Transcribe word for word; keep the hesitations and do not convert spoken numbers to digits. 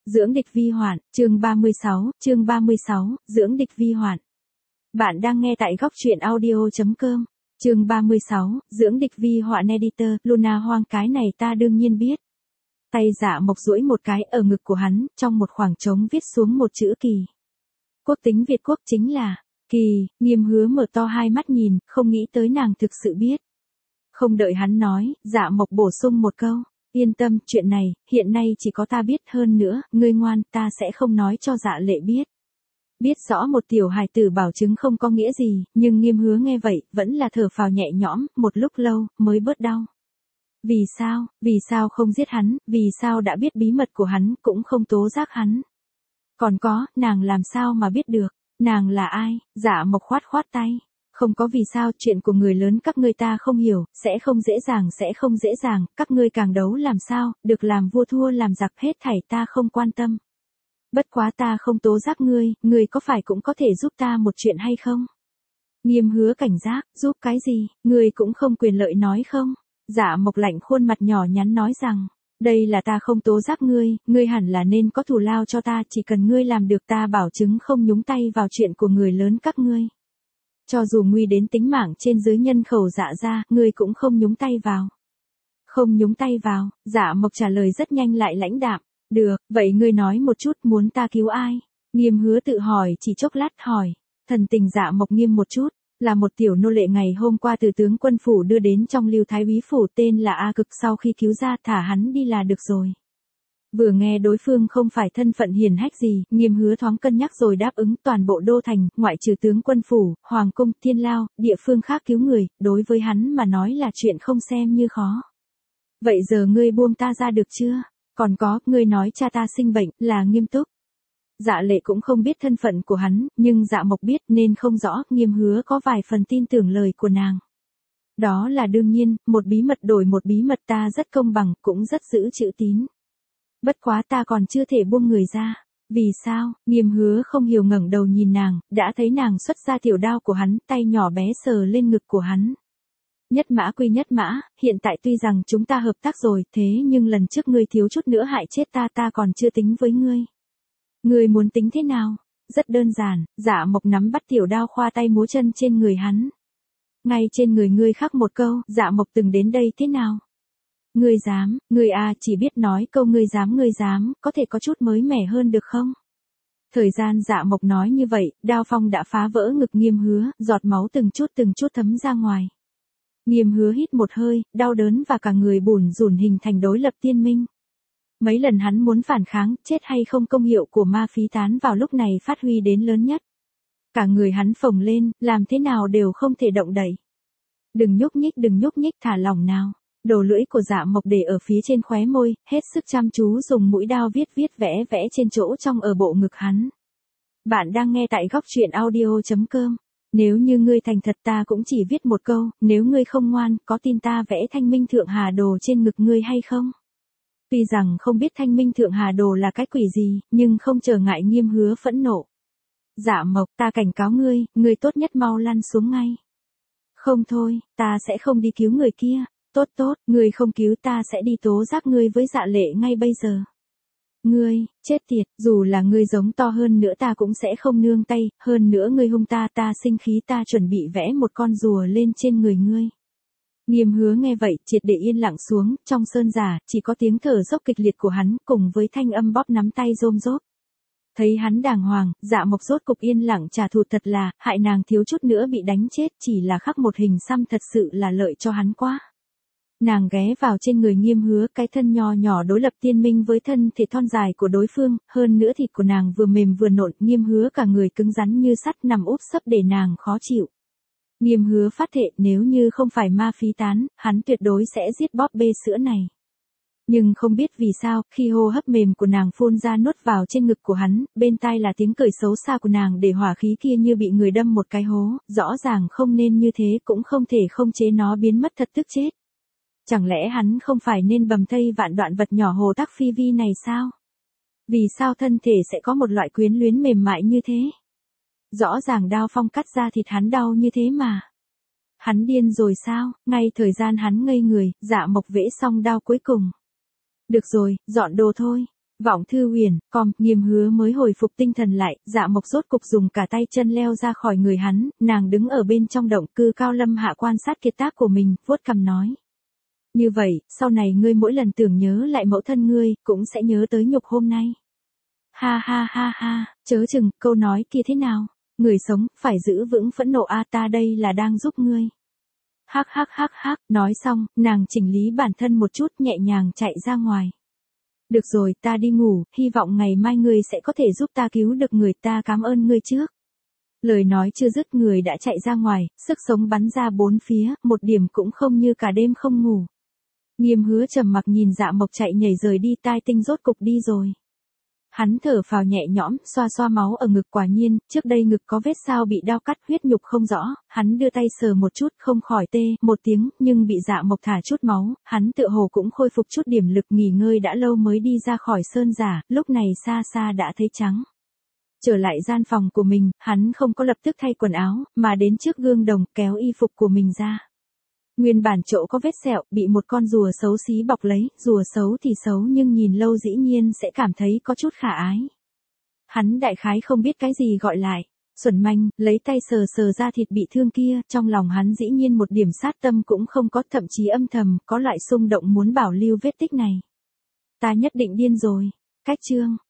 Dưỡng địch vi hoạn, chương ba mươi sáu, chương ba mươi sáu, dưỡng địch vi hoạn. Bạn đang nghe tại góc truyện audio chấm com. Chương ba mươi sáu, dưỡng địch vi hoạn editor, Luna Hoang, cái này ta đương nhiên biết. Tay Dạ Mộc duỗi một cái ở ngực của hắn, trong một khoảng trống viết xuống một chữ Kỳ. Quốc tính Việt Quốc chính là Kỳ. Nghiêm Hứa mở to hai mắt nhìn, không nghĩ tới nàng thực sự biết. Không đợi hắn nói, Dạ Mộc bổ sung một câu. Yên tâm, chuyện này, hiện nay chỉ có ta biết, hơn nữa, ngươi ngoan, ta sẽ không nói cho Dạ Lệ biết. Biết rõ một tiểu hài tử bảo chứng không có nghĩa gì, nhưng Nghiêm Hứa nghe vậy, vẫn là thở phào nhẹ nhõm, một lúc lâu, mới bớt đau. Vì sao, vì sao không giết hắn, vì sao đã biết bí mật của hắn, cũng không tố giác hắn. Còn có, nàng làm sao mà biết được, nàng là ai? Dạ Mộc khoát khoát tay. Không có vì sao, chuyện của người lớn các ngươi ta không hiểu, sẽ không dễ dàng sẽ không dễ dàng, các ngươi càng đấu làm sao, được làm vua thua làm giặc hết thảy ta không quan tâm. Bất quá ta không tố giác ngươi, ngươi có phải cũng có thể giúp ta một chuyện hay không? Nghiêm Hứa cảnh giác, giúp cái gì, ngươi cũng không quyền lợi nói không? Dạ Mộc lạnh khuôn mặt nhỏ nhắn nói rằng, đây là ta không tố giác ngươi, ngươi hẳn là nên có thù lao cho ta, chỉ cần ngươi làm được ta bảo chứng không nhúng tay vào chuyện của người lớn các ngươi. Cho dù nguy đến tính mạng trên dưới nhân khẩu Dạ gia, ngươi cũng không nhúng tay vào. Không nhúng tay vào, Dạ Mộc trả lời rất nhanh lại lãnh đạm. Được, vậy ngươi nói một chút, muốn ta cứu ai? Nghiêm Hứa tự hỏi chỉ chốc lát hỏi. Thần tình Dạ Mộc nghiêm một chút, là một tiểu nô lệ ngày hôm qua từ tướng quân phủ đưa đến trong Lưu Thái úy phủ, tên là A Cực, sau khi cứu ra thả hắn đi là được rồi. Vừa nghe đối phương không phải thân phận hiển hách gì, Nghiêm Hứa thoáng cân nhắc rồi đáp ứng. Toàn bộ đô thành, ngoại trừ tướng quân phủ, hoàng cung, thiên lao, địa phương khác cứu người, đối với hắn mà nói là chuyện không xem như khó. Vậy giờ ngươi buông ta ra được chưa? Còn có, ngươi nói cha ta sinh bệnh, là Nghiêm Túc. Dạ Lệ cũng không biết thân phận của hắn, nhưng Dạ Mộc biết nên không rõ. Nghiêm Hứa có vài phần tin tưởng lời của nàng. Đó là đương nhiên, một bí mật đổi một bí mật, ta rất công bằng, cũng rất giữ chữ tín. Bất quá ta còn chưa thể buông người ra. Vì sao? Nghiêm Hứa không hiểu ngẩng đầu nhìn nàng, đã thấy nàng xuất ra tiểu đao của hắn, tay nhỏ bé sờ lên ngực của hắn. Nhất mã quy nhất mã, hiện tại tuy rằng chúng ta hợp tác rồi, thế nhưng lần trước ngươi thiếu chút nữa hại chết ta, ta còn chưa tính với ngươi. Ngươi muốn tính thế nào? Rất đơn giản, Dạ Mộc nắm bắt tiểu đao khoa tay múa chân trên người hắn. Ngay trên người ngươi khắc một câu, Dạ Mộc từng đến đây thế nào? Ngươi dám, ngươi à, chỉ biết nói câu ngươi dám ngươi dám, có thể có chút mới mẻ hơn được không? Thời gian Dạ Mộc nói như vậy, đao phong đã phá vỡ ngực Nghiêm Hứa, giọt máu từng chút từng chút thấm ra ngoài. Nghiêm Hứa hít một hơi, đau đớn và cả người bủn rủn hình thành đối lập tiên minh. Mấy lần hắn muốn phản kháng, chết hay không công hiệu của ma phí tán vào lúc này phát huy đến lớn nhất. Cả người hắn phồng lên, làm thế nào đều không thể động đậy. Đừng nhúc nhích, đừng nhúc nhích, thả lỏng nào. Đầu lưỡi của Dạ Mộc để ở phía trên khóe môi, hết sức chăm chú dùng mũi đao viết viết vẽ vẽ trên chỗ trong ở bộ ngực hắn. Bạn đang nghe tại góc truyện audio chấm com. Nếu như ngươi thành thật ta cũng chỉ viết một câu, nếu ngươi không ngoan, có tin ta vẽ Thanh Minh Thượng Hà Đồ trên ngực ngươi hay không? Tuy rằng không biết Thanh Minh Thượng Hà Đồ là cái quỷ gì, nhưng không trở ngại Nghiêm Hứa phẫn nộ. Dạ Mộc, ta cảnh cáo ngươi, ngươi tốt nhất mau lăn xuống ngay. Không thôi, ta sẽ không đi cứu người kia. Tốt tốt, ngươi không cứu ta sẽ đi tố giác ngươi với Dạ Lệ ngay bây giờ. Ngươi, chết tiệt, dù là ngươi giống to hơn nữa ta cũng sẽ không nương tay, hơn nữa ngươi hung ta, ta sinh khí, ta chuẩn bị vẽ một con rùa lên trên người ngươi. Nghiêm Hứa nghe vậy, triệt để yên lặng xuống, trong sơn giả, chỉ có tiếng thở dốc kịch liệt của hắn, cùng với thanh âm bóp nắm tay rôm rốp. Thấy hắn đàng hoàng, Dạ Mộc rốt cục yên lặng trả thù, thật là, hại nàng thiếu chút nữa bị đánh chết, chỉ là khắc một hình xăm thật sự là lợi cho hắn quá. Nàng ghé vào trên người Nghiêm Hứa, cái thân nho nhỏ đối lập tiên minh với thân thể thon dài của đối phương, hơn nữa thịt của nàng vừa mềm vừa nộn, Nghiêm Hứa cả người cứng rắn như sắt nằm úp sấp để nàng khó chịu. Nghiêm Hứa phát thệ nếu như không phải ma phí tán, hắn tuyệt đối sẽ giết bóp bê sữa này. Nhưng không biết vì sao, khi hô hấp mềm của nàng phun ra nuốt vào trên ngực của hắn, bên tai là tiếng cười xấu xa của nàng để hỏa khí kia như bị người đâm một cái hố, rõ ràng không nên như thế cũng không thể không chế nó biến mất thật tức chết. Chẳng lẽ hắn không phải nên bầm thây vạn đoạn vật nhỏ hồ tắc phi vi này sao? Vì sao thân thể sẽ có một loại quyến luyến mềm mại như thế? Rõ ràng đao phong cắt ra thịt hắn đau như thế mà. Hắn điên rồi sao? Ngay thời gian hắn ngây người, Dạ Mộc vẽ xong đao cuối cùng. Được rồi, dọn đồ thôi. Vọng thư huyền, com, Nghiêm Hứa mới hồi phục tinh thần lại, Dạ Mộc rốt cục dùng cả tay chân leo ra khỏi người hắn, nàng đứng ở bên trong động cư cao lâm hạ quan sát kiệt tác của mình, vuốt cằm nói. Như vậy, sau này ngươi mỗi lần tưởng nhớ lại mẫu thân ngươi, cũng sẽ nhớ tới nhục hôm nay. Ha ha ha ha, chớ chừng, câu nói kia thế nào? Người sống, phải giữ vững phẫn nộ a ta đây là đang giúp ngươi. Hắc hắc hắc hắc, nói xong, nàng chỉnh lý bản thân một chút nhẹ nhàng chạy ra ngoài. Được rồi, ta đi ngủ, hy vọng ngày mai ngươi sẽ có thể giúp ta cứu được người, ta cảm ơn ngươi trước. Lời nói chưa dứt người đã chạy ra ngoài, sức sống bắn ra bốn phía, một điểm cũng không như cả đêm không ngủ. Nghiêm Hứa trầm mặc nhìn Dạ Mộc chạy nhảy rời đi, tai tinh rốt cục đi rồi. Hắn thở phào nhẹ nhõm, xoa xoa máu ở ngực, quả nhiên, trước đây ngực có vết sao bị đao cắt, huyết nhục không rõ, hắn đưa tay sờ một chút, không khỏi tê một tiếng, nhưng bị Dạ Mộc thả chút máu, hắn tựa hồ cũng khôi phục chút điểm lực, nghỉ ngơi đã lâu mới đi ra khỏi sơn giả, lúc này xa xa đã thấy trắng. Trở lại gian phòng của mình, hắn không có lập tức thay quần áo, mà đến trước gương đồng, kéo y phục của mình ra. Nguyên bản chỗ có vết sẹo, bị một con rùa xấu xí bọc lấy, rùa xấu thì xấu nhưng nhìn lâu dĩ nhiên sẽ cảm thấy có chút khả ái. Hắn đại khái không biết cái gì gọi lại. Xuẩn manh, lấy tay sờ sờ ra thịt bị thương kia, trong lòng hắn dĩ nhiên một điểm sát tâm cũng không có, thậm chí âm thầm, có loại xung động muốn bảo lưu vết tích này. Ta nhất định điên rồi. Cách chương.